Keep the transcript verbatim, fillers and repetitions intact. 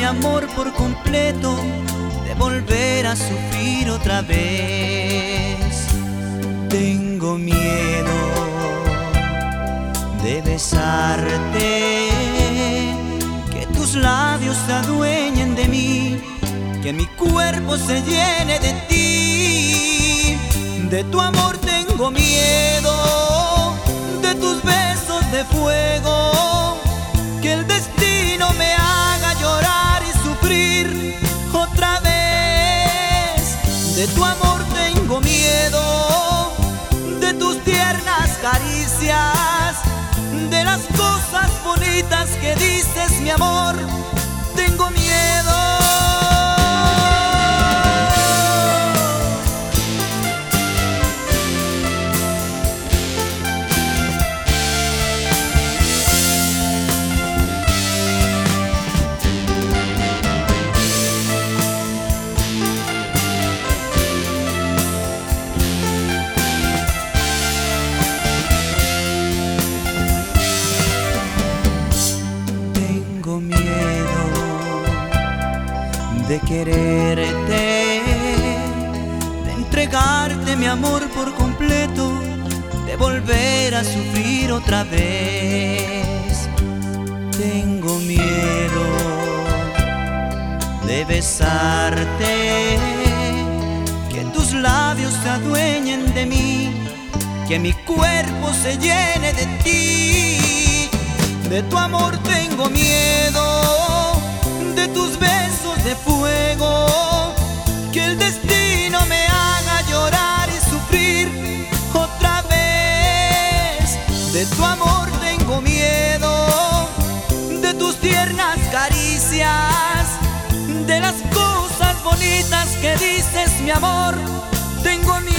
amor por completo, de volver a sufrir otra vez. Tengo miedo de besarte, que tus labios se adueñen de mí, que mi cuerpo se llene de ti. De tu amor tengo miedo, de tus besos de fuego, que el destino me haga llorar y sufrir otra vez. De tu amor tengo miedo, de tus tiernas caricias, de las cosas bonitas que dices, mi amor, tengo miedo. De quererte, de entregarte mi amor por completo, de volver a sufrir otra vez. Tengo miedo de besarte, que tus labios se adueñen de mí, que mi cuerpo se llene de ti. De tu amor tengo miedo, de tus besos de fuego, que el destino me haga llorar y sufrir otra vez. De tu amor tengo miedo, de tus tiernas caricias, de las cosas bonitas que dices, mi amor, tengo miedo.